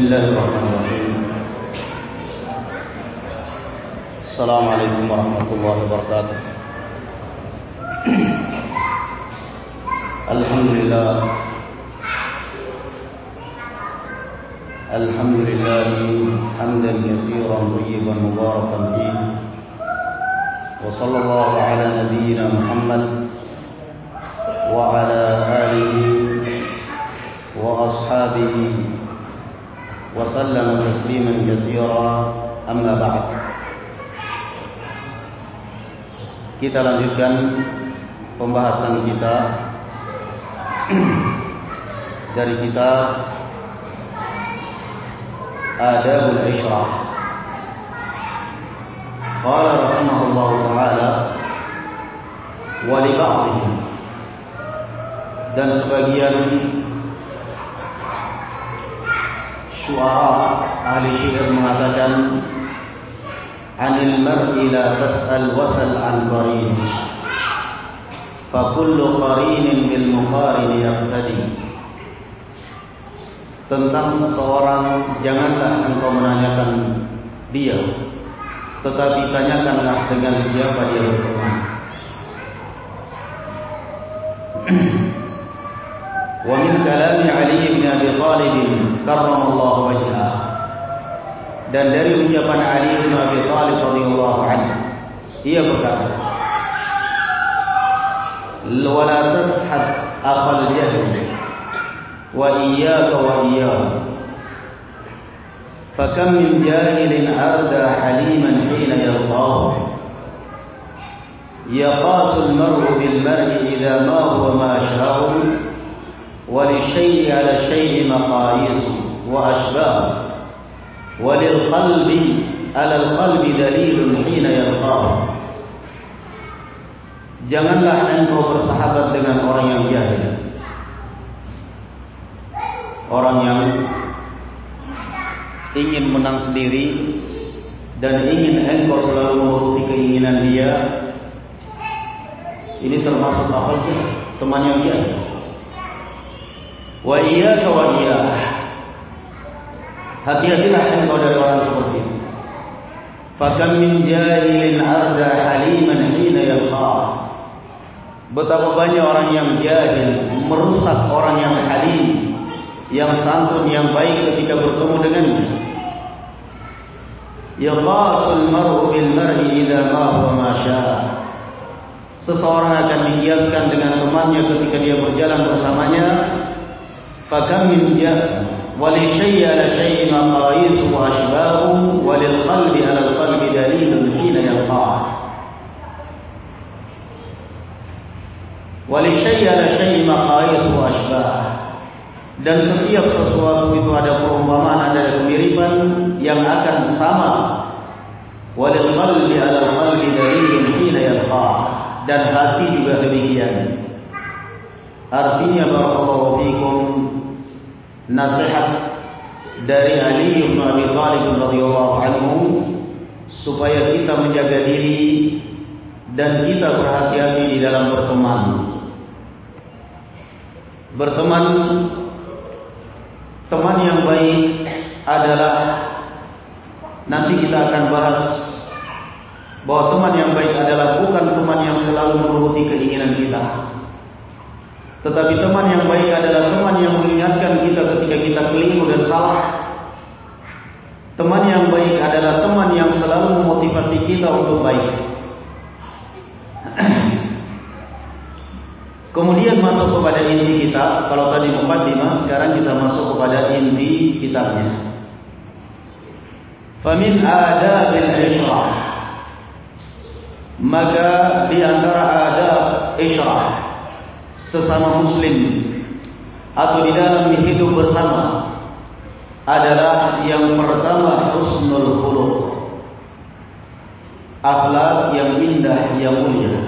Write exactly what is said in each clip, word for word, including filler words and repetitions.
Bismillahirrahmanirrahim. Assalamualaikum warahmatullahi wabarakatuh. Alhamdulillah. Alhamdulillah hamdan katsiran thayyiban mubarakan fihi. Wa sallallahu ala nabiyyina Muhammad wa ala alihi wa ashabihi wa sallama tasliman katsira, amma ba'd. Kita lanjutkan pembahasan kita dari kitab Adabul Ishrah. Qala rahimahullahu ta'ala wa li ba'dihim, dan sebagian syuara ahli syair mengatakan, anil mar'i la tas'al wasal an qarin, fa kullu qarinin bil muqarin yaqtadi. Tentang seseorang janganlah engkau menanyakan dia, tetapi tanyakanlah dengan siapa dia berteman. Wa min kalami Ali bin Abi Thalib karramallahu wajhah, dan dari ucapan Ali bin Abi Thalib radhiyallahu anhu, ia berkata, wa la tashhad akhal jahl wa iyyaka wa iyyahu, fa kam min jahilin arda haliman hina yalqahu, yaqasu al-mar'u bil mar'i idha ma huwa ma ashrahu, وللشيء على الشيء مقاييس وأشباه، وللقلب على القلب دليل حين يلقاه. Janganlah engkau bersahabat dengan orang yang jahil, orang yang ingin menang sendiri dan ingin engkau selalu menuruti keinginan dia. Ini termasuk akal jahil, teman yang jahil. Wa iyyaka wa iyyah, hati-hatilah engkau dari orang seperti itu. Fakam min jahilin arda haliman hina yalqah, betapa banyak orang yang jahil merusak orang yang halim, yang santun, yang baik ketika bertemu dengannya. Yaqasul mar'u bil mar'i idza ma huwa ma syaa, seseorang akan dihiaskan dengan temannya ketika dia berjalan bersamanya. Fakam min jah wali syai' ala syai' maqayis wa ashbahu, walil qalbi ala qalbi dalilun hina yalqah. Wali syai' ala syai' maqayis wa ashbah, dan setiap sesuatu itu ada perumpamaan, ada kemiripan yang akan sama. Walil qalbi ala qalbi dalilun hina yalqah, dan hati juga demikian. Artinya, barakallahu fikum, nasihat dari Ali bin Abi Thalib radhiyallahu anhu supaya kita menjaga diri dan kita berhati-hati di dalam berteman. Berteman, teman yang baik adalah, nanti kita akan bahas bahwa teman yang baik adalah bukan teman yang selalu menuruti keinginan kita, tetapi teman yang baik adalah teman yang mengingatkan kita ketika kita keliru dan salah. Teman yang baik adalah teman yang selalu memotivasi kita untuk baik. Kemudian masuk kepada inti kitab. Kalau tadi muqaddimah, sekarang kita masuk kepada inti kitabnya. Famin adabil ishrah, maka di antara adab ishrah sesama muslim atau di dalam hidup bersama adalah yang pertama husnul khuluq, akhlak yang indah, yang mulia.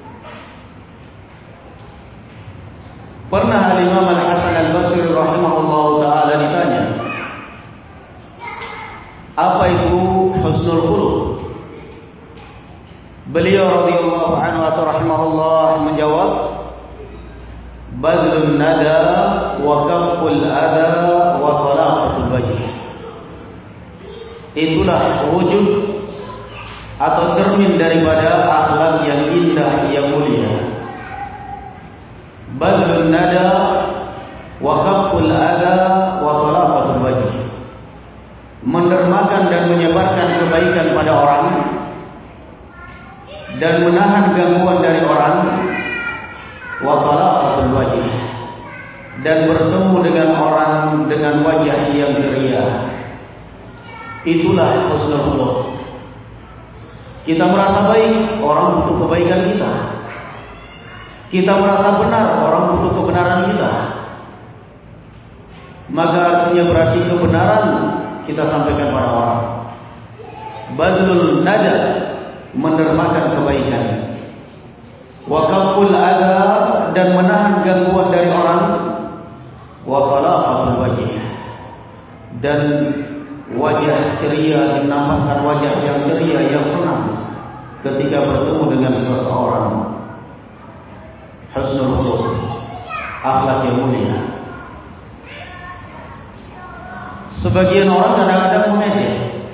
Pernah Al-Imam Al-Hasan Al-Basri rahimahullahu ta'ala ditanya, apa itu husnul khuluq? Beliau radhiyallahu anhu atau rahimahullah menjawab, badlun nada wa kaful adha wa talaqatul wajh. itulah wujud atau cermin daripada akhlak yang indah yang mulia. Badlun nada wa kafful adha wa talaqatul wajh. Mendermakan dan menyebarkan kebaikan pada orang dan menahan gangguan dari orang, wa talaqatul wajh, dan bertemu dengan orang dengan wajah yang ceria. Itulah husnul khuluq. Kita merasa baik, orang butuh kebaikan kita. Kita merasa benar, orang butuh kebenaran kita. Maka artinya berarti kebenaran kita sampaikan pada orang. Badlul nada, mendermakan kebaikan. Wa kafful adha, dan menahan gangguan dari orang. Wa talaqatul wajh, dan wajah ceria, dinampakkan wajah yang ceria, yang senang ketika bertemu dengan seseorang. Husnul khuluq, akhlak yang mulia. Sebagian orang kadang-kadang mengejek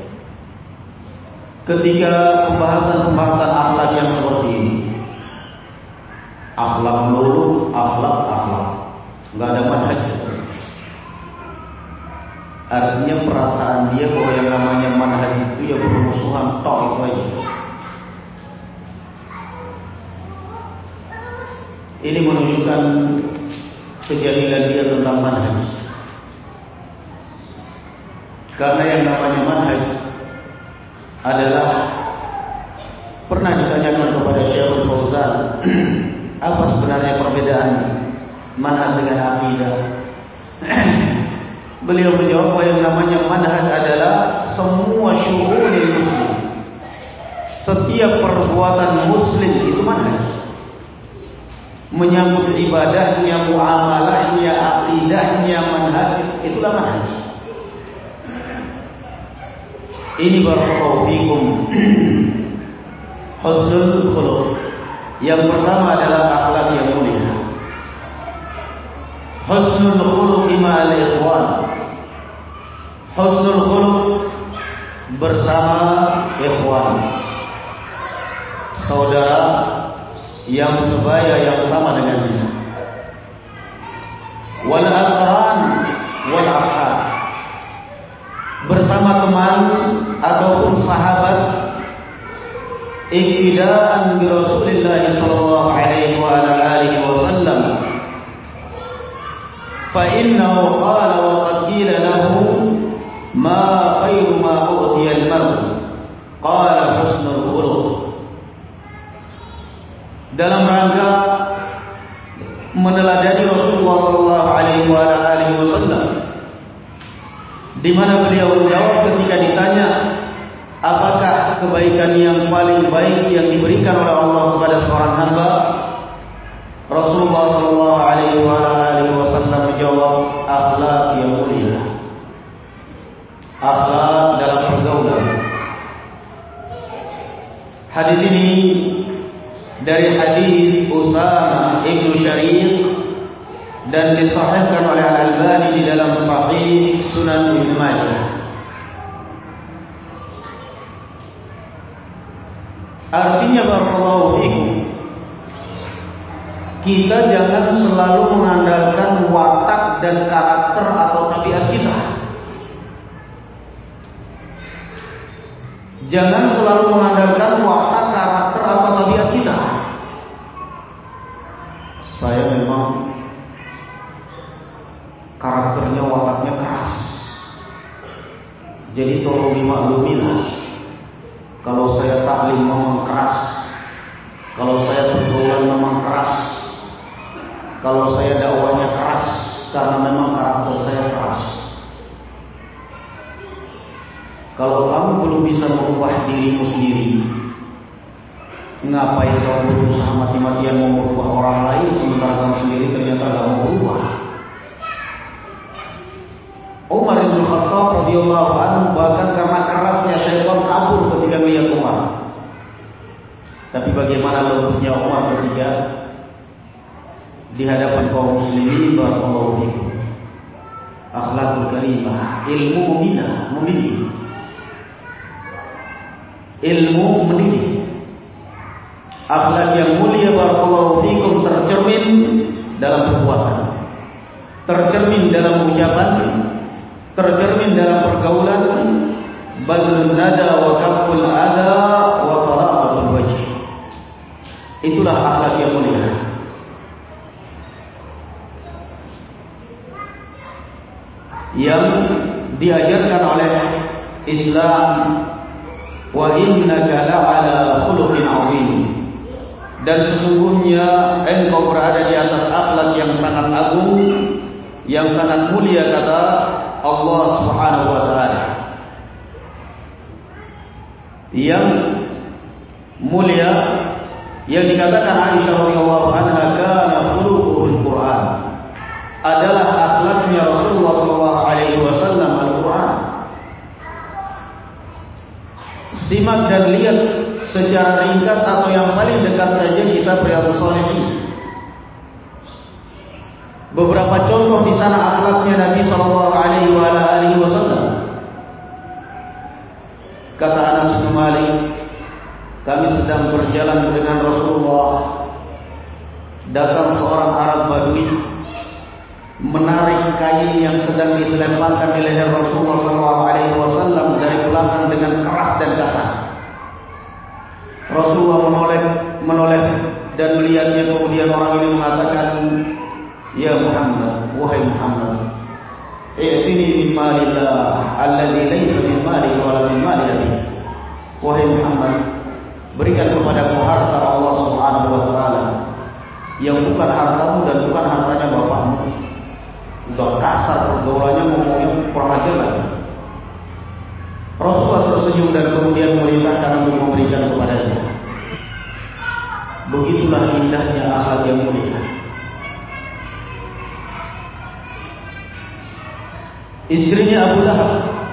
ketika pembahasan-pembahasan akhlak yang seperti ini. Akhlak melulu, akhlak, akhlak, nggak ada manhaj. Artinya perasaan dia bahwa yang namanya manhaj itu ya bermusuhan, tok itu aja. Ini menunjukkan kejahilan dia tentang manhaj. Karena yang namanya manhaj adalah, pernah ditanyakan kepada Syekhul Fauzan, apa sebenarnya perbedaan manhaj dengan akidah? Beliau menjawab bahwa yang namanya manhaj adalah semua syu'unil muslim. Setiap perbuatan muslim itu manhaj. Menyambut ibadahnya, muamalahnya, akidahnya, manhaj, itulah manhaj. Ini barakallahu fikum husnul khuluq. Yang pertama adalah akhlak yang mulia. Husnul khuluq ma'al ikhwan. Husnul khuluq bersama ikhwan, saudara yang sebaya, yang sama dengannya. Wal aqran wal ashab, bersama teman ataupun sahabat, iktidaan bi Rasulillah sallallahu alaihi wa ala alihi wasallam. Fa innahu qala wa qad qila lahu ma khairu ma utiya al-mar'u qala husnul khuluq. Dalam rangka meneladani Rasulullah sallallahu alaihi wa ala alihi wasallam, di mana beliau menjawab ketika ditanya apakah kebaikan yang paling baik yang diberikan oleh Allah kepada seorang hamba, Rasulullah sallallahu alaihi wa ala alihi wasallam menjawab, akhlak yang mulia, akhlak dalam pergaulan. Hadis ini dari hadis Usama ibnu Syariq dan disahihkan oleh Al-Albani di dalam Sahih Sunan Ibnu Majah. Artinya barakallahu fikum, kita jangan selalu mengandalkan watak dan karakter atau tabiat kita. Jangan selalu mengandalkan watak, karakter atau tabiat kita. Saya memang karakternya, wataknya keras, jadi tolong dimaklumilah. Kalau saya taklim memang keras, kalau saya pergaulan memang keras, kalau saya dakwahnya keras, karena memang karakter saya keras. Kalau kamu belum bisa merubah dirimu sendiri, ngapain kamu berusaha mati-matian mau merubah orang lain sementara kamu sendiri ternyata gak mau berubah? Umar bin Khattab radhiyallahu anhu bahkan karena kerasnya syaitan kabur ketika melihat Umar. Tapi bagaimana lembutnya Umar ketika di hadapan kaum muslimin, barakallahu fikum. Akhlakul karimah, ilmu membina, membimbing. ilmu mendidik. Akhlak yang mulia barakallahu fikum tercermin dalam perbuatan, tercermin dalam ucapan, tercermin dalam pergaulan. Badlun nada wa kaful ada wa talaqatul wajh. Itulah akhlak yang mulia. Yang diajarkan oleh Islam. Wa innaka la'ala khuluqin 'azim. Dan sesungguhnya engkau berada di atas akhlak yang sangat agung, yang sangat mulia, kata Allah Subhanahu wa taala. Yang mulia yang dikatakan Aisyah radhiyallahu anha, kana khuluquhul Quran, adalah akhlaknya Rasulullah sallallahu alaihi wasallam Al-Quran. Simak dan lihat secara ringkas atau yang paling dekat saja kitab Riyadhus Shalihin. Beberapa contoh di sana akhlaknya Nabi sallallahu alaihi wasallam. Kata Anas bin Malik, kami sedang berjalan dengan Rasulullah. Datang seorang Arab Badui menarik kain yang sedang diselempangkan di leher Rasulullah sallallahu alaihi wasallam dari belakang dengan keras dan kasar. Rasulullah menoleh, menoleh dan melihatnya. Kemudian orang ini mengatakan, ya Muhammad, wahai Muhammad, i'tini min malillah alladhi laysa min mali wala min mali abi. Wahai Muhammad, berikan kepadaku harta Allah Subhanahu wa taala yang bukan hartamu dan bukan hartanya bapakmu. Udah kasar pergaulannya, ngomongnya kurang ajar lagi. Rasulullah tersenyum dan kemudian memerintahkan untuk memberikan kepadanya. Begitulah indahnya akhlak yang mulia. Istrinya Abu Lahab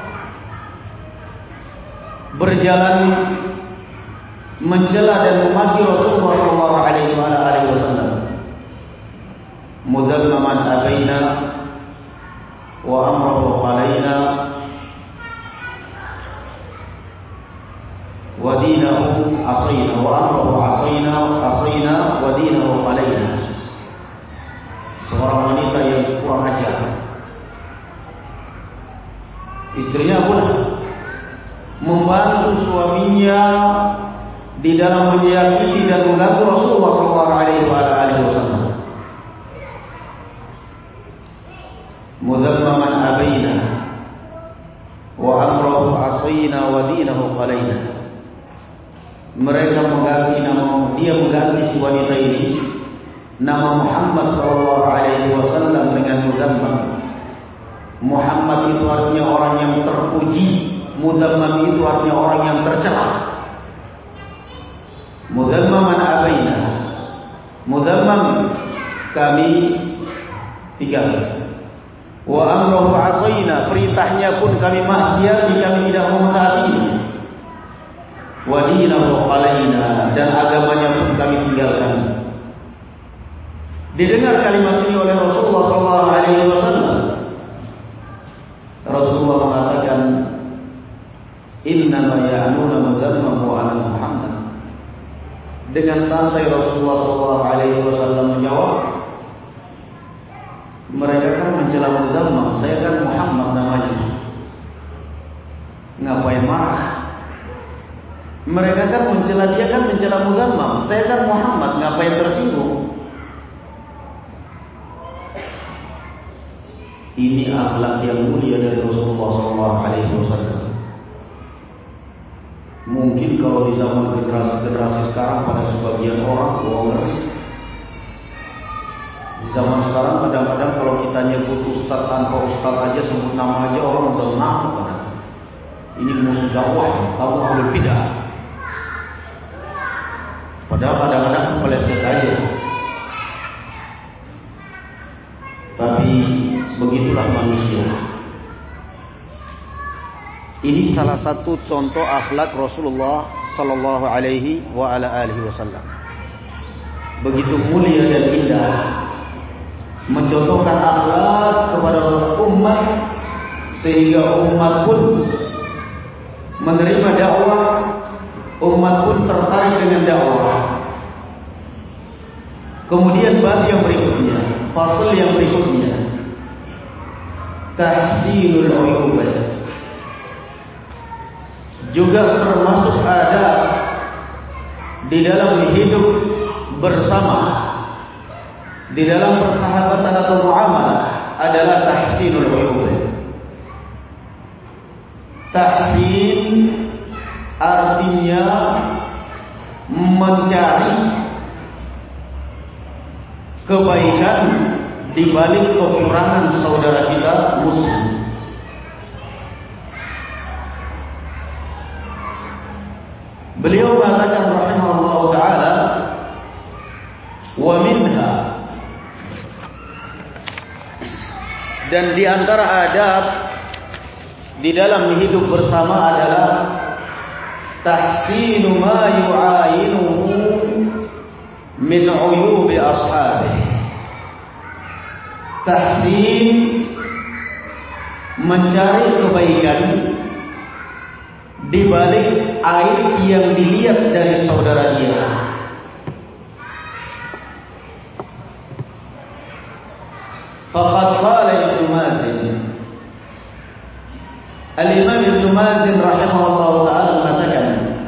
berjalan mencela dan memaki Rasulullah sallallahu alaihi wasallam. Mudammaman abaina wa amruhu alaina wa dinahu asayna wa amruhu asayna asayna wa dinahu alaina. Seorang wanita yang kurang ajar. Istrinya Abu Lahab membantu suaminya di dalam menyakiti dan mengganggu Rasulullah sallallahu alaihi wasallam. Mudammaman abaina wa amruhu asayna wa dinahu qalaina. Mereka mengganti nama, dia mengganti si wanita ini nama Muhammad sallallahu alaihi wasallam dengan mudammam. Muhammad itu artinya orang yang terpuji, mudammam itu artinya orang yang tercela. Mudammaman abaina, mudammam kami tinggal. Wa amruhu asayna, perintahnya pun kami maksiati, kami tidak mau mentaatinya. Wa dinahu qalaina, dan agamanya pun kami tinggalkan. Didengar kalimat ini oleh Rasulullah sallallahu alaihi wasallam. Rasulullah mengatakan, innama ya'nuna mudammamu ala Muhammad. Dengan santai Rasulullah sallallahu alaihi wasallam menjawab, mereka kan mencela mudammam, saya kan Muhammad namanya. Ngapain marah? Mereka kan mencela, dia kan mencela mudammam, saya kan Muhammad, ngapain tersinggung? Ini akhlak yang mulia dari Rasulullah sallallahu alaihi wasallam. Mungkin kalau di zaman generasi-generasi sekarang pada sebagian orang bohong. Di zaman sekarang kadang-kadang kalau kita nyebut ustaz tanpa ustaz aja, sebut nama aja, orang udah ngamuk. Ini musuh dakwah, kamu ahlul bidah. Padahal kadang-kadang kepeleset aja. Tapi begitulah manusia. Ini salah satu contoh akhlak Rasulullah sallallahu alaihi wa ala alihi wasallam. Begitu mulia dan indah, mencontohkan akhlak kepada umat sehingga umat pun menerima dakwah dengan dakwah. Kemudian bab yang berikutnya, fasal yang berikutnya, tahsinul uyub. Juga termasuk adab di dalam hidup bersama, di dalam persahabatan atau muamalah adalah tahsinul uyub. Tahsin artinya mencari kebaikan di balik kekurangan saudara kita muslim. Beliau mengatakan rahimahullah taala, wa minha, dan di antara adab di dalam hidup bersama adalah tahsinu ma yu'ayinuhu min uyubi ashabih. Tahsin mencari kebaikan di balik aib yang dilihat dari saudara dia. Faqad qala Ibnu Mazin, Al-Imam Ibnu Mazin rahimahullah ta'ala mengatakan,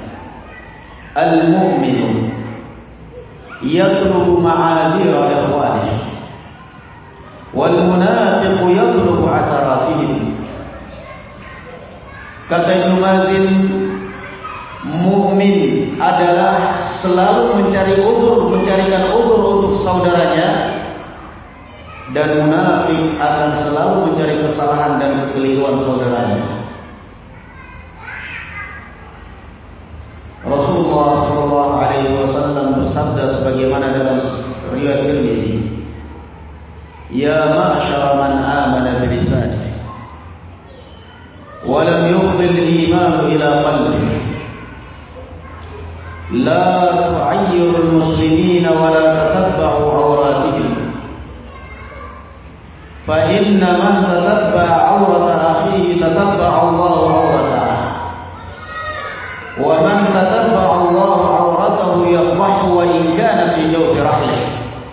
al-mu'minu yatlubu ma'adira ikhwanihi wal munafiqu yatlubu atharatihim. Kata Ibnu Mazin, mukmin adalah selalu mencari uzur, mencarikan uzur untuk saudaranya, dan munafik akan selalu mencari kesalahan dan kekeliruan saudaranya. Rasulullah sallallahu alaihi wasallam bersabda sebagaimana dalam riwayat Tirmidzi, "Ya ma'syara man amana bi lisanihi wa lam yufdhi al-iman ila qalbihi, la tu'ayyiru al-muslimina wa la tatabba'u awratihim. Fa inna man tatabba'a awrata akhihi tatabba'a Allahu awratahu. Wa man tatabba'a Allahu awratahu yafdahu wa in kana fi jawfi rahlihi."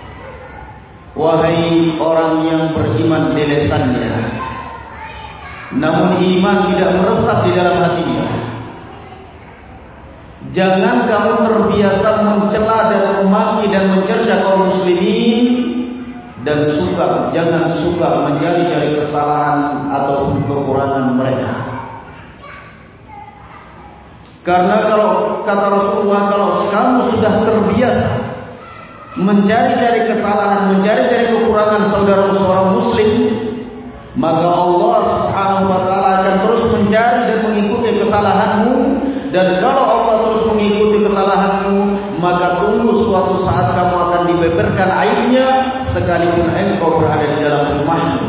Wahai orang yang beriman di lisannya, namun iman tidak meresap di dalam hatinya, jangan kamu terbiasa mencela dan memaki dan mencerca kaum muslimin, dan suka, jangan suka mencari-cari kesalahan atau kekurangan mereka. Karena kalau kata Rasulullah, kalau kamu sudah terbiasa mencari-cari kesalahan, mencari-cari kekurangan saudara-saudara muslim, maka Allah Subhanahu wa taala akan terus mencari dan mengikuti kesalahanmu. Dan kalau Allah terus mengikuti kesalahanmu, maka tunggu suatu saat kamu akan dibeberkan aibnya, sekalipun engkau berada di dalam rumahmu.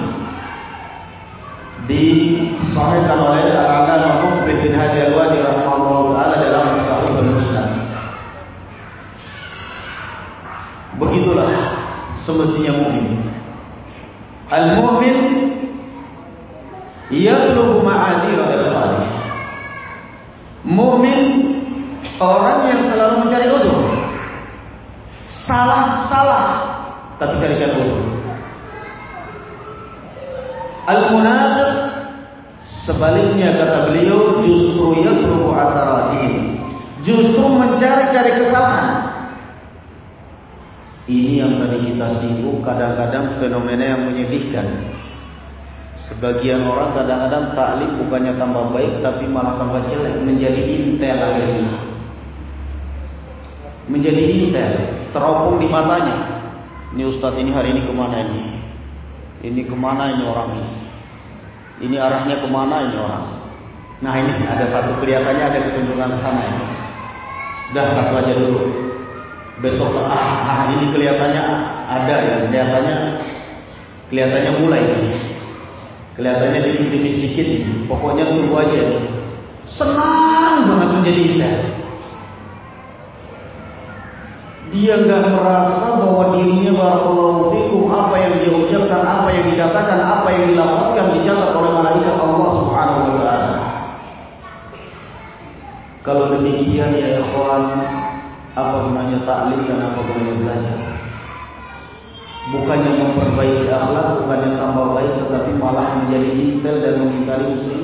Disahihkan oleh Al-Allamah Muqbil bin Hadi Al-Wadi rahimahullah taala dalam Sahih Al-Musnad. Begitulah semestinya mukmin. Al-mu'min yatlubu ma'adira al-qalbi. Mukmin orang yang selalu mencari uzur. Salah-salah tapi carikan uzur. Al-munafiq sebaliknya, kata beliau, justru yatlubu atharatihim, justru mencari-cari kesalahan. Ini yang tadi kita singgung, kadang-kadang fenomena yang menyedihkan. Sebagian orang kadang-kadang taklim bukannya tambah baik, tapi malah tambah jelek, menjadi intel akhirnya. Menjadi intel, teropong di matanya. Ini ustaz ini hari ini kemana ini? Ini kemana ini orang ini? Ini arahnya kemana ini orang? Nah ini ada satu, kelihatannya ada kecenderungan ke sana ini. Dah satu aja dulu. Besok ah, ah ini kelihatannya ada ya, kelihatannya kelihatannya mulai. Kelihatannya dikit-dikit nih. Pokoknya tunggu aja. Senang banget menjadi indah. Dia nggak merasa bahwa dirinya barakallahu fikum, apa yang dia ucapkan, apa yang dikatakan, apa yang dilafazkan dicatat oleh malaikat Allah Subhanahu wa taala. Kalau demikian ya ikhwan, Apa gunanya taklim dan apa gunanya belajar? Bukannya memperbaiki akhlak, bukannya tambah baik, tetapi malah menjadi intel dan mengingkari muslim.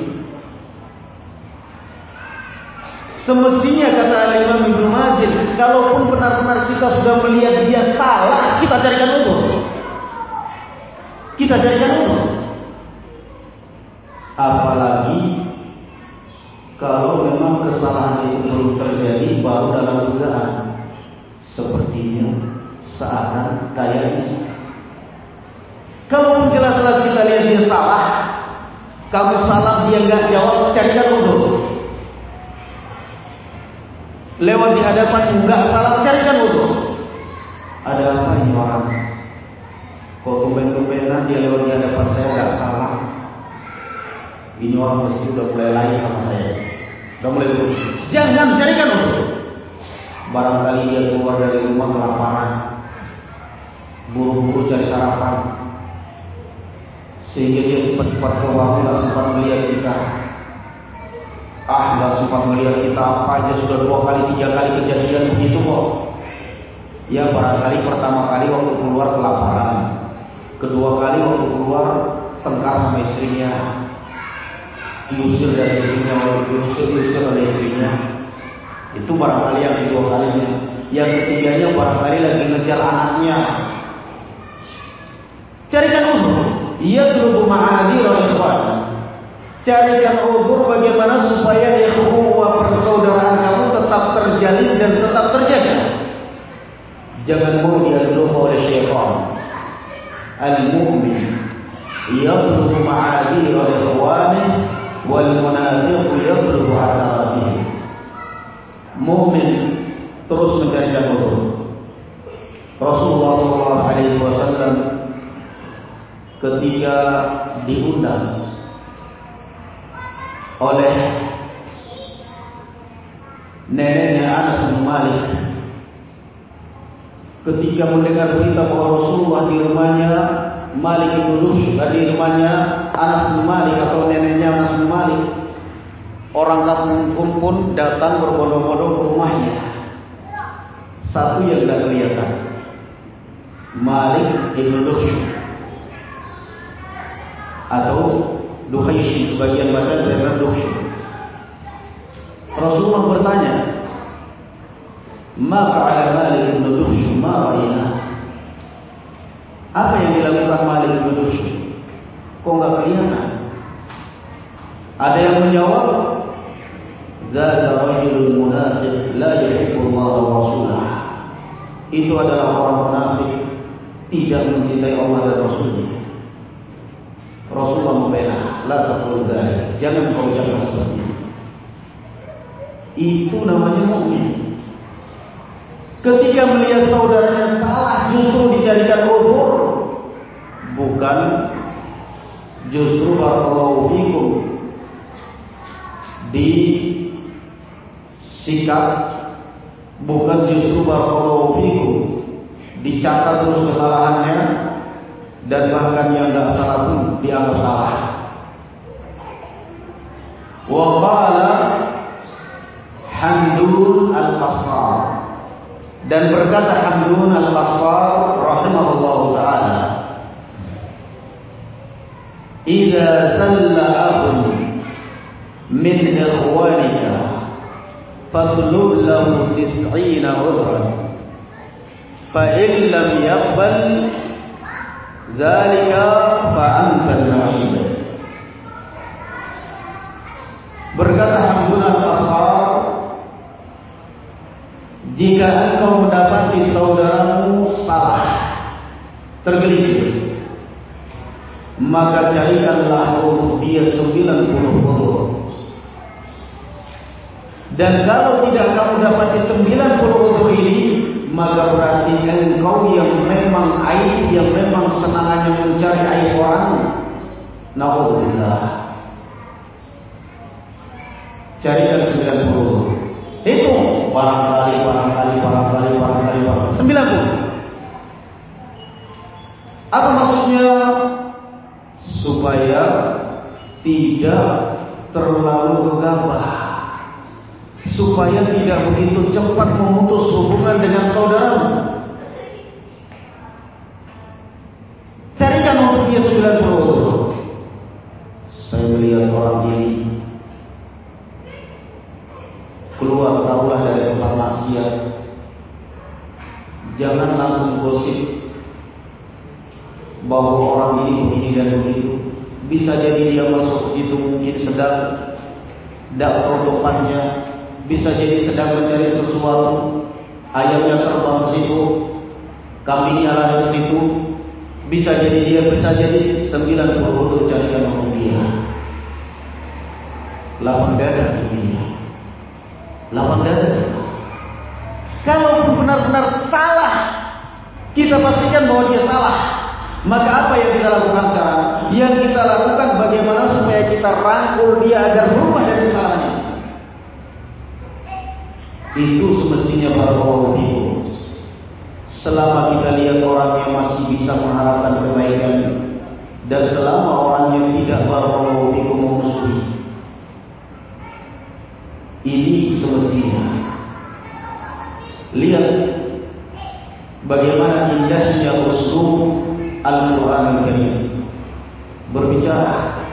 Semestinya kata Imam Ibnu Majid, kalaupun benar-benar kita sudah melihat dia salah, kita carikan uzur. Kita carikan uzur. Apalagi kalau memang kesalahan itu belum terjadi, baru dalam dugaan. Sepertinya, seakan, kayaknya. Kalaupun jelas-jelas kita lihat dia salah, kamu salah, dia nggak jawab, carikan uzur. Lewat di hadapan nggak salah, carikan uzur. Ada apa ini orang? Kok tumben-tumbenan dia lewat di hadapan saya nggak salah? Ini orang mesti udah mulai lain sama saya. Udah mulai terus. Jangan carikan uzur. Barangkali dia keluar dari rumah kelaparan, buru-buru cari sarapan, sehingga dia cepat-cepat keluar, nggak sempat melihat kita. Ah, nggak sempat melihat kita apa aja sudah dua kali, tiga kali kejadian begitu kok. Ya barangkali pertama kali waktu keluar kelaparan, kedua kali waktu keluar tengkar sama istrinya, diusir dari istrinya, diusir diusir oleh istrinya. Itu barangkali yang kedua kalinya. Yang ketiganya barangkali lagi ngejar anaknya. Carikan uzur. Ia suruh ma'adhi rahimahullah. Carikan uzur bagaimana supaya ukhuwah persaudaraan kamu tetap terjalin dan tetap terjaga. Jangan mau diaduk oleh syaitan. Al-mu'min yatlubu ma'adhi rahimahullah wal munafiq yatlubu atarabih. Mukmin terus mencarikan uzur. Rasulullah shallallahu alaihi wasallam ketika diundang oleh neneknya Anas bin Malik, ketika mendengar berita bahwa Rasulullah di rumahnya Malik bin Lush, di rumahnya Anas bin Malik atau neneknya Anas bin Malik, orang kampung pun datang berbondong-bondong ke rumahnya. Satu yang tidak kelihatan, Malik bin Lush atau Duhaish, sebagian baca dengan Duhaish. Rasulullah bertanya, "Ma fa'ala Malik bin Lush ma ra'ayna?" Apa yang dilakukan Malik bin Lush? Kok enggak kelihatan? Ada yang menjawab, "Dzaka rajulun munafiq la yuhibbu Allah wa rasulah." Itu adalah orang munafik, tidak mencintai Allah dan Rasulnya. Rasulullah membela, la taqul dzalik, jangan kau ucapkan seperti itu. Itu namanya mukmin. Ketika melihat saudaranya salah, justru dicarikan uzur, bukan justru barakallahu fikum disikap, bukan justru barakallahu fikum dicatat terus kesalahannya, dan bahkan yang tidak salah pun dianggap salah. Wa qala Hamdun al-Qassar, dan berkata Hamdun al-Qassar rahimahullahu ta'ala, "Idza zalla akhun min ikhwanika fatlub lahu tis'ina udhran fa in lam yaqbal dzalika fa anta al-wahid." Berkata Hamdun al-Qassar, jika engkau mendapati saudaramu salah, tergelincir, maka carikanlah untuk dia sembilan puluh uzur. Dan kalau tidak kamu dapati sembilan puluh uzur ini, maka berarti engkau yang memang aib, yang memang senangannya mencari aib orang. Na'udzubillah. Carikan sembilan puluh. Itu barangkali, barangkali, barangkali, barangkali, barangkali. sembilan puluh. Apa maksudnya? Supaya tidak terlalu gegabah, supaya tidak begitu cepat memutus hubungan dengan saudaramu. Carikan untuk dia sembilan puluh udhur. Saya melihat orang ini keluar tahulah dari tempat maksiat. Jangan langsung gosip bahwa orang ini begini dan begitu. Bisa jadi dia masuk ke situ mungkin sedang dakwah topatnya, bisa jadi sedang mencari sesuatu. Ayamnya terbang ke situ, kambingnya lari ke situ. Bisa jadi dia, bisa jadi sembilan puluh udhur carikan untuk dia. Lapang dada dia, lapang dada. Kalau benar-benar salah, kita pastikan bahwa dia salah. Maka apa yang kita lakukan sekarang? Yang kita lakukan bagaimana supaya kita rangkul dia agar berubah dari kesalahannya. Itu semestinya barakallahu fikum. Selama kita lihat orang yang masih bisa mengharapkan kebaikan, dan selama orang yang tidak barakallahu fikum memusuhi, ini semestinya. Lihat bagaimana indahnya uslub Al-Quran Al-Karim berbicara,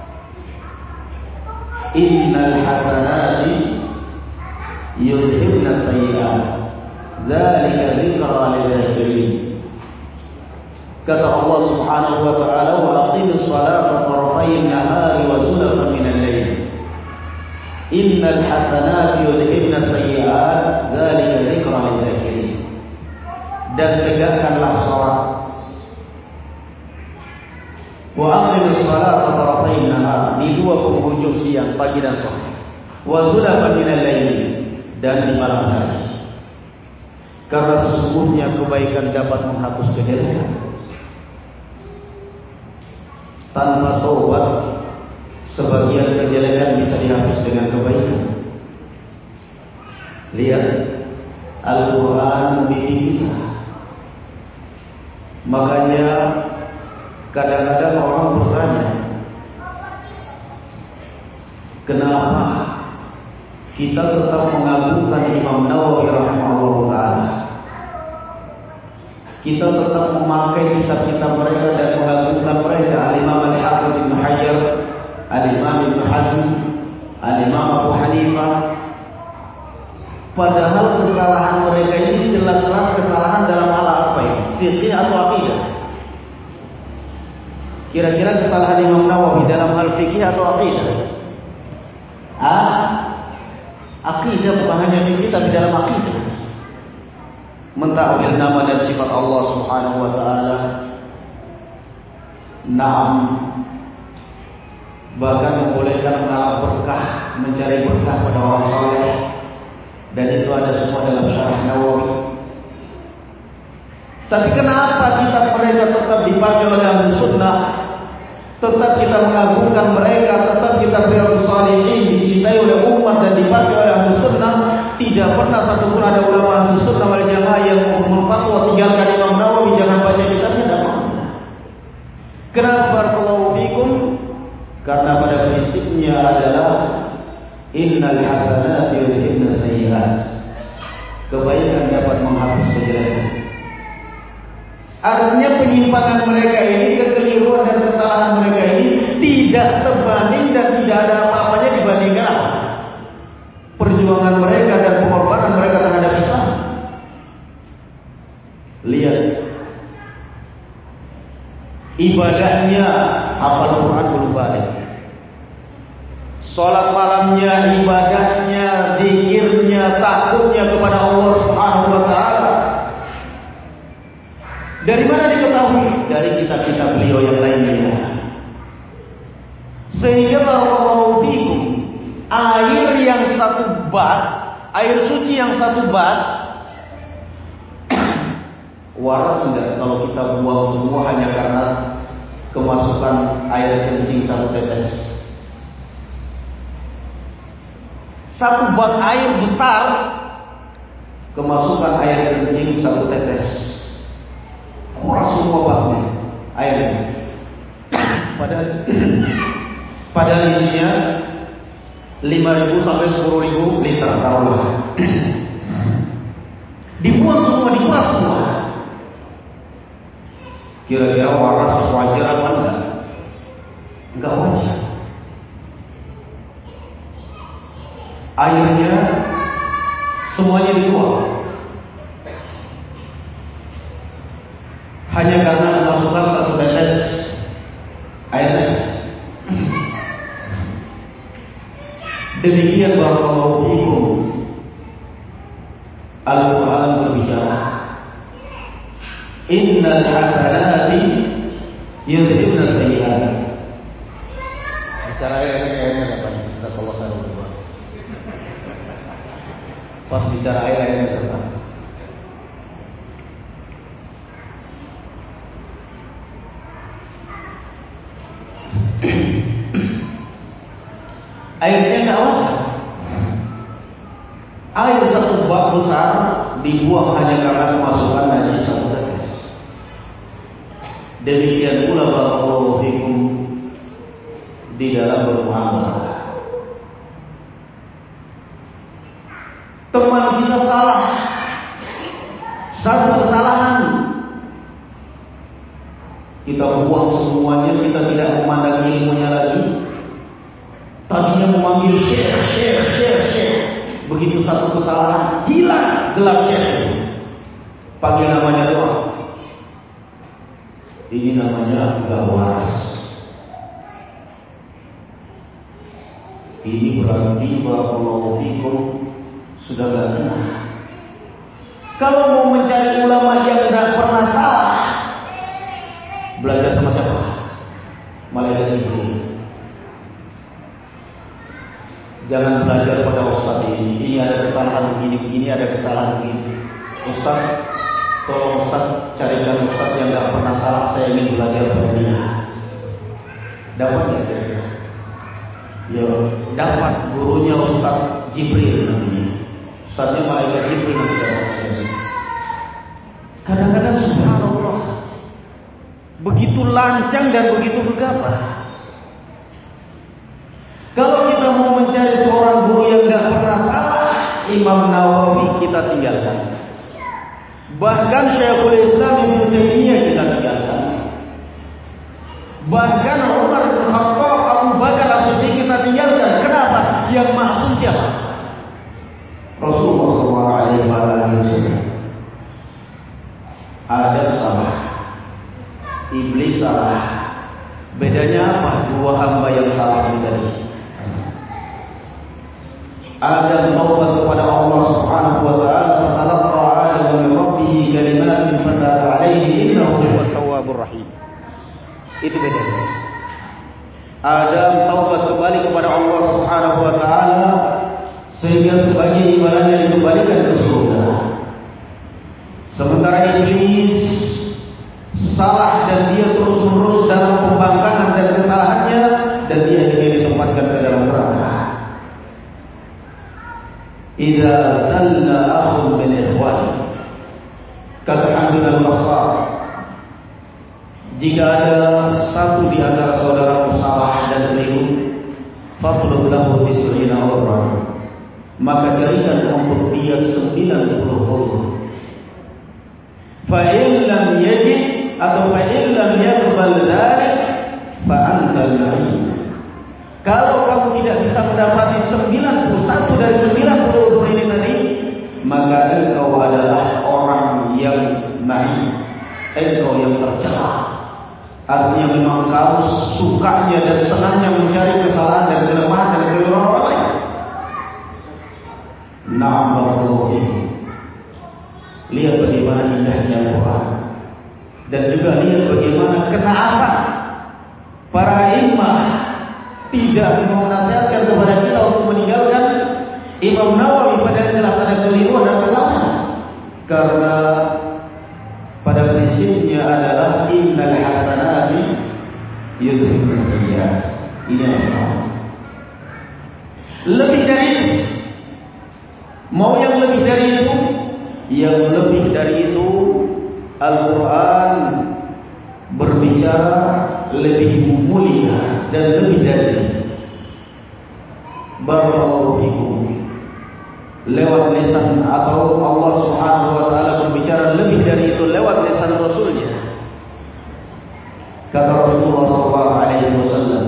innal hasanati yudhibna sayyi'at dzalika dzikra lil-zakirin. Kata Allah Subhanahu wa taala, wa aqimis salata tarafayn nahari wa zulfan minal lail innal hasanati yudhibna sayyi'at dzalika dzikra lil-zakirin. Dan tegakkanlah salat, wa aqimis salata tarafayn nahar, di dua penghujung siang, pagi dan sore, wa zulfan minal lail, dan di malam hari. Karena sesungguhnya kebaikan dapat menghapus kejelekan. Tanpa taubat, sebagian kejelekan bisa dihapus dengan kebaikan. Lihat, Al-Quran membimbing kita. Makanya kadang-kadang orang bertanya, kenapa kita tetap mengagungkan Imam Nawawi rahimahullah ta'ala? Kita tetap memakai kitab-kitab mereka dan mengagungkan mereka. Al-Imam Al-Hafidh Ibn Hajar, Al-Imam Ibn Hazm, Al-Imam Abu Hanifah. Padahal kesalahan mereka ini jelas-jelas kesalahan dalam hal apa ini? Fiqih atau akidah? Kira-kira kesalahan Imam Nawawi dalam hal fikih atau akidah? Ah, akidah, bukan hanya fikih tapi dalam akidah. Mentakwil nama dan sifat Allah Subhanahu wa taala. Naam. Bahkan membolehkan mengalami berkah, mencari berkah pada orang saleh. Dan itu ada semua dalam Syarah Nawawi. Tapi kenapa kitab mereka tetap dipakai oleh Ahlu Sunnah? Tetap kita mengagungkan mereka, tetap kita Riyadhus Shalihin dicintai oleh umat dan dipakai oleh Ahlu Sunnah. Tidak pernah satupun ada ulama Ahlu Sunnah wal Jamaah yang berfatwa tinggalkan Imam Nawawi, jangan baca kitabnya, tidak pernah. Kenapa barakallahu fikum? Karena pada prinsipnya adalah innal hasanati yudhibna sayyi'at. Kebaikan dapat menghapus kejelekan. Artinya penyimpangan mereka ini, kekeliruan dan kesalahan mereka ini tidak sebanding dan tidak ada apa-apanya dibandingkan perjuangan mereka dan pengorbanan mereka terhadap Islam. Lihat ibadahnya, hafal Quran belum balik, salat malamnya, ibadahnya, zikirnya, takutnya kepada Allah Subhanahu wa taala. Dari mana diketahui? Dari kitab-kitab beliau yang lainnya. Sehingga barakallahu fikum, air yang satu bat, air suci yang satu bat, waras enggak kalau kita buang semua hanya karena kemasukan air kencing satu tetes? Satu bat air besar, kemasukan air kencing satu tetes, kuras semua baknya airnya. Padahal padahal isinya lima ribu sampai sepuluh ribu liter taruhlah. Dibuang semua, dikuras semua. Kira-kira waras wajar apa enggak? Enggak wajar. Airnya semuanya dibuang hanya karena memasukkan satu tetes air najis. Demikian barakallahu fikum. Al-Quran berbicara, innal hasanati yudhibna sayyi'at. Bicara ayat-ayatnya apa nih? Jazakallahu khairan. Pas bicara ayat-ayatnya apa? Airnya nggak wajar. Air satu bak besar dibuang hanya karena kemasukan najis satu tetes. Demikian pula barakallahu fikum di dalam bermuamalah. Teman kita salah, satu kesalahan, kita buang semuanya, kita tidak memandang ilmunya lagi. Tadinya memanggil syekh, syekh, syekh, syekh. Begitu satu kesalahan, hilang gelar syekh. Panggil namanya doang. Ini namanya gak waras. Ini berarti barakallahu fikum sudah gak kenal. Kalau mau mencari ulama yang tidak pernah salah, belajar sama siapa? Malaikat Jibril. Jangan belajar pada ustaz ini. Ini ada kesalahan begini, begini ada kesalahan begini. Ustaz, tolong ustaz carikan ustaz yang tidak pernah salah. Saya ingin belajar pada dia. Dapat nggak kira-kira? Ya, dapat. Gurunya Ustaz Jibril namanya. Ustaznya malaikat Jibril nanti dapat. Kadang-kadang subhanallah, begitu lancang dan begitu gegabah. Kalau kita mau mencari seorang guru yang tidak pernah salah, Imam Nawawi kita tinggalkan. Bahkan Syekhul Islam Ibnu Taimiyah kita tinggalkan. Bahkan Umar bin Khattab, Abu Bakar As-Siddiq kita tinggalkan. Kenapa? Yang maksum siapa? Rasulullah shallallahu alaihi wasallam. Adam salah, iblis salah. Bedanya apa? Dua hamba yang salah ini tadi. Adam taubat kepada Allah Subhanahu wa taala, fatalaqa Adam min rabbih kalimatin fataba alaihi innahu huwat tawwabur rahim. Itu bedanya. Adam taubat kembali kepada Allah Subhanahu wa taala sehingga sebagian ibadahnya dikembalikan ke surga. Sementara iblis salah dan dia terus-menerus dalam pembangkangan dan kesalahannya, dan dia ingin ditempatkan ke dalam neraka. Idza zalla akhun min ikhwani, kata Hamid al-Qassar, jika ada satu di antara saudaramu salah dan keliru, fatlub lahu tis'ina urra, maka carikan untuk dia sembilan puluh urra. Fa in lam yajid atau fa in lam yaqbal dzalik fa anta al-la'in. Kalau kamu tidak bisa mendapati sembilan puluh satu dari sembilan puluh unsur ini tadi, maka engkau adalah orang yang naif, engkau yang tercela. Artinya memang kamu sukanya dan senangnya mencari kesalahan dan kelemahan dan keliruan orang lain. Na'am barakallahu fikum. Lihat bagaimana indahnya Al-Quran, dan juga lihat bagaimana kenaafan para imam tidak mau menasihatkan kepada kita untuk meninggalkan Imam Nawawi pada jelas ada keliruan dan kesalahan. Karena pada prinsipnya adalah innal hasanati yudhibna sayyi'at. Ini yang lebih dari itu. Mau yang lebih dari itu? Yang lebih dari itu, Al-Quran berbicara lebih mulia dan lebih dari itu. barakallahu fikum lewat lisan, atau Allah Subhanahu wa taala berbicara lebih dari itu lewat lisan Rasulnya. Kata Rasulullah sallallahu alaihi wasallam,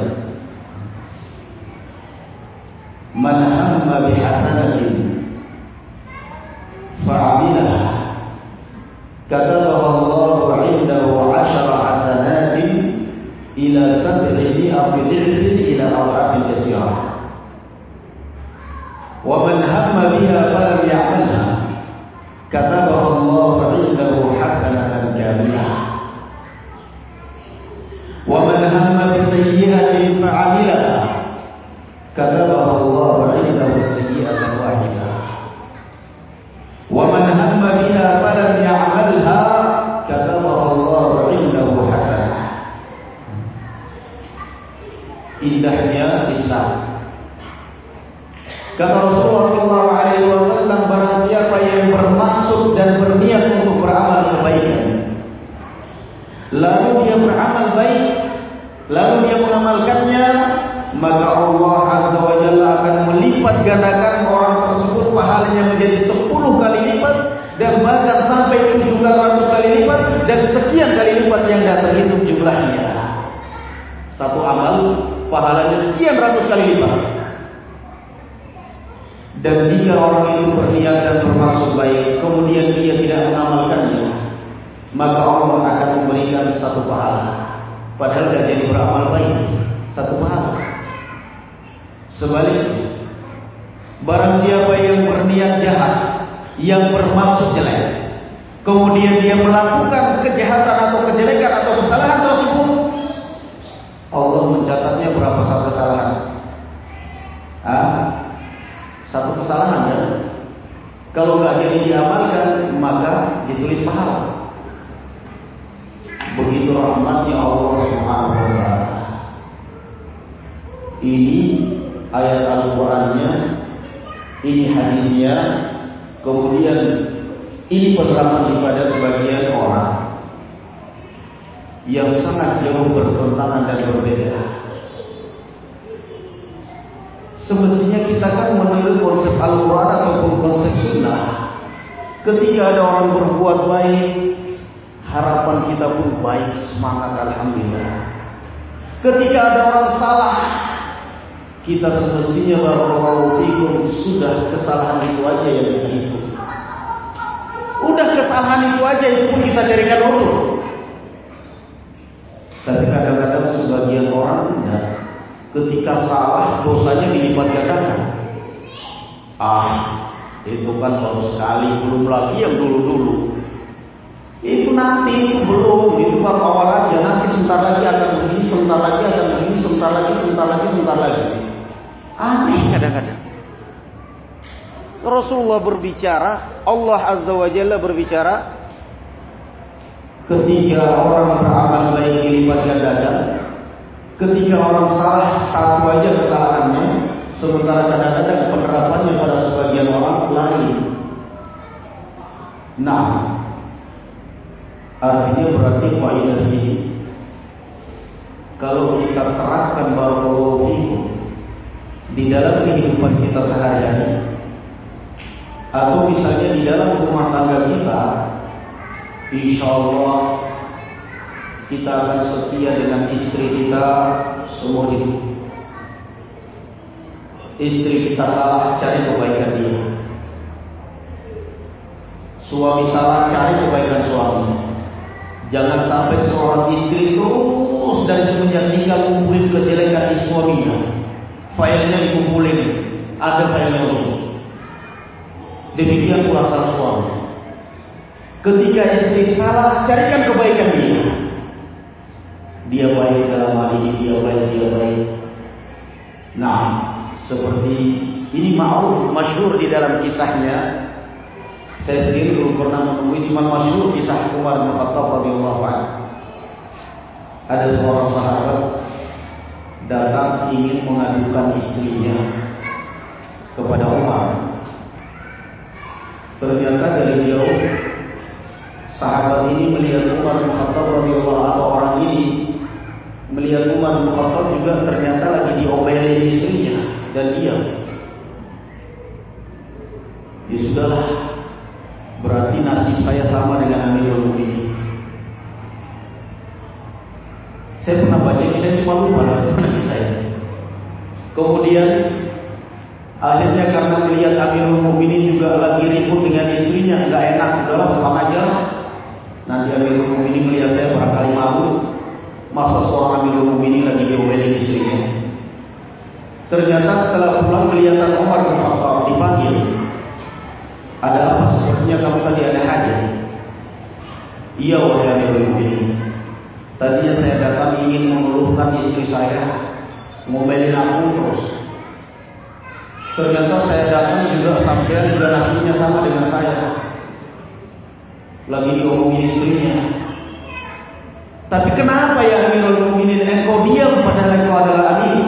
"Man hamma bi hasanatin fa'amilaha, katabahu Allahu 'indahu 'ashara hasanatin ila sab'i mi'ati dhifrin ila adhafin katsirah. Wa man hamma biha falam ya'malha, katabahu Allahu 'indahu hasanatan kamilah. Wa man hamma bi sayyi'atin fa'amilaha, katabahu Allahu 'indahu sayyi'atan wahidah. Wa man hamma biha falam ya'malha, katabahu Allahu 'indahu hasanah." Indahnya Islam. Kata Rasulullah sallallahu alaihi wasallam, barang siapa yang bermaksud dan berniat untuk beramal kebaikan, lalu dia beramal baik, lalu dia mengamalkannya, maka Allah Azza wa Jalla akan melipat gandakan orang tersebut pahalanya menjadi sepuluh kali lipat, dan bahkan sampai tujuh ratus kali lipat, dan sekian kali lipat yang tidak terhitung jumlahnya. Satu amal pahalanya sekian ratus kali lipat. Dan jika orang itu berniat dan bermaksud baik, kemudian dia tidak mengamalkannya, maka Allah akan memberikan satu pahala, padahal tidak jadi beramal baik, satu pahala. Sebaliknya, barang siapa yang berniat jahat, yang bermaksud jelek, kemudian dia melakukan kejahatan atau kejelekan atau kesalahan tersebut, Allah mencatatnya berapa satu kesalahan? Ah, satu kesalahan ya. Kalau nggak jadi diamalkan, maka ditulis pahala. Begitu rahmatnya Allah Subhanahu wa taala. Ini ayat Al-Qur'annya, ini hadisnya, kemudian ini penerapan kepada sebagian orang yang sangat jauh bertentangan dan berbeda. Semestinya kita kan meniru konsep Al-Quran ataupun konsep Sunnah. Ketika ada orang berbuat baik, harapan kita pun baik, semangat alhamdulillah. Ketika ada orang salah, kita semestinya barakallahu fikum sudah kesalahan itu aja yang kita hitung. Udah kesalahan itu aja itu pun kita jadikan utuh. Tapi kadang-kadang sebagian orang ya, ketika salah dosanya dilipat gandakan. Ah, itu kan baru sekali, belum lagi yang dulu-dulu. Itu nanti, itu belum, itu baru awal aja. Nanti sebentar lagi akan begini, sebentar lagi akan begini, sebentar lagi, sebentar lagi, sebentar lagi. Aneh kadang-kadang. Rasulullah berbicara, Allah Azza wa Jalla berbicara, ketika orang beramal baik dilipat gandakan, ketika orang salah satu aja kesalahannya, sementara kadang-kadang penerapannya pada sebagian orang lain. Nah, artinya berarti faedah ini, kalau kita terapkan barakallahu fikum di dalam kehidupan kita sehari-hari, atau misalnya di dalam rumah tangga kita, insya Allah kita akan setia dengan istri kita seumur hidup. Istri kita salah, cari kebaikan dia. Suami salah, cari kebaikan suami. Jangan sampai seorang istri terus dari semenjak nikah kumpulin kejelekan di suaminya. Filenya dikumpulin, ada filenya usul. Demikian pula sang suami. Ketika istri salah, carikan kebaikan dia. Dia baik dalam hal ini, dia baik, dia baik. Nah, seperti ini ma'ruf, masyhur di dalam kisahnya. Saya sendiri belum pernah menemui, cuma masyhur kisah Umar bin Khattab radhiyallahu anhu. Ada seorang sahabat datang ingin mengadukan istrinya kepada Umar. Ternyata dari jauh sahabat ini melihat Umar bin Khattab radhiyallahu anhu, orang ini melihat Umar bin Khattab juga ternyata lagi diomelin istrinya dan dia sudahlah, berarti nasib saya sama dengan Amirul Mukminin. Saya pernah baca, saya cuma lupa bagaimana saya. Kemudian akhirnya karena melihat Amirul Mukminin juga lagi ribut dengan istrinya, nggak enak, udahlah pulang aja. Nanti Amirul Mukminin melihat saya barangkali malu. Masa seorang Amirul Mukminin lagi diomelin istrinya. Ternyata setelah pulang kelihatan Umar bin Khattab dipanggil. Ada apa? Sepertinya kamu tadi ada hajat. Iya wahai Amirul Mukminin. Tadinya saya datang ingin mengeluhkan istri saya, ngomelin aku terus. Ternyata saya datang juga sampai juga nasibnya sama dengan saya. Lagi diomongin istrinya. Tapi kenapa ya Amirul Mukminin engkau diam padahal engkau adalah amir?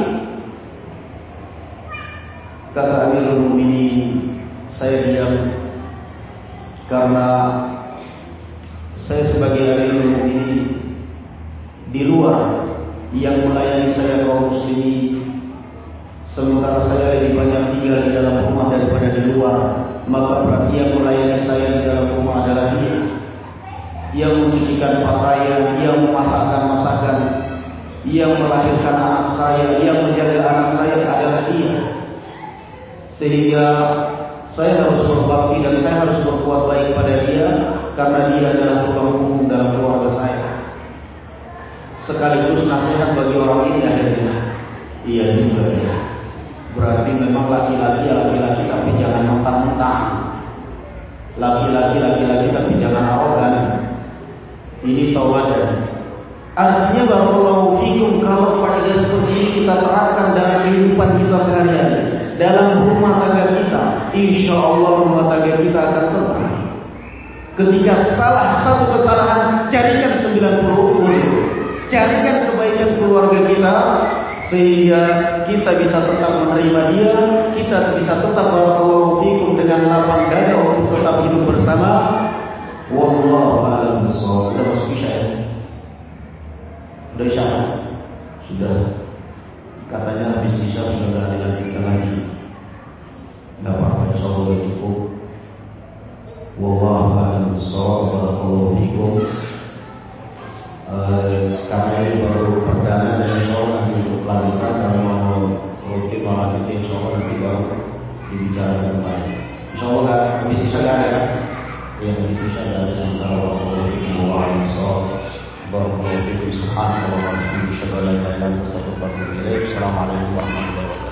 Kata Amirul Mukminin, saya diam karena saya sebagai Amirul Mukminin di luar yang melayani saya kaum muslimin, sementara saya lebih banyak tinggal di dalam rumah daripada di luar, maka berarti yang melayani saya di dalam rumah adalah dia, yang mencucikan pakaian, yang memasakkan masakan, yang melahirkan anak saya, yang menjaga anak saya adalah dia. Sehingga saya harus berbakti dan saya harus berbuat baik pada dia, karena dia adalah tukang hukum dalam keluarga saya. Sekaligus nasihat bagi orang ini akhirnya. Iya juga ya. Berarti memang laki-laki laki-laki tapi jangan mentang-mentang. Laki-laki laki-laki tapi jangan arogan. Ini tauladan. Artinya barakallahu fikum, kalau faedah seperti ini kita terapkan dalam kehidupan kita sehari-hari, dalam rumah tangga kita, insya Allah rumah tangga kita akan tenang. Ketika salah satu kesalahan, carikan sembilan puluh umur. Carikan kebaikan keluarga kita, sehingga kita bisa tetap menerima dia, kita bisa tetap barakallahu fikum dengan lapang dada untuk tetap hidup bersama. Wallahu a'lam bishawab. Sudah masuk isya ya? Sudah isya? Sudah. Katanya habis isya sudah tidak dilanjutkan lagi. Tidak apa-apa, insyaallah sudah cukup. Wallahu a'lam bishawab. Barakallahu fikum. Karena ini baru perdana dan insyaallah nanti untuk lanjutan, kalau mau rutin melanjutkan insyaallah nanti baru dibicarakan kembali. Insyaallah kan habis isya nggak ada kan? Yang habis isya nggak ada. Barakallahu fikum wa a'lam bishawab. Barakallahu fikum. Subhanallah wa bihamdihi, asyhadu an la ilaha illa anta, astaghfiruka wa atubu ilaik. Assalamualaikum warahmatullahi wabarakatuh.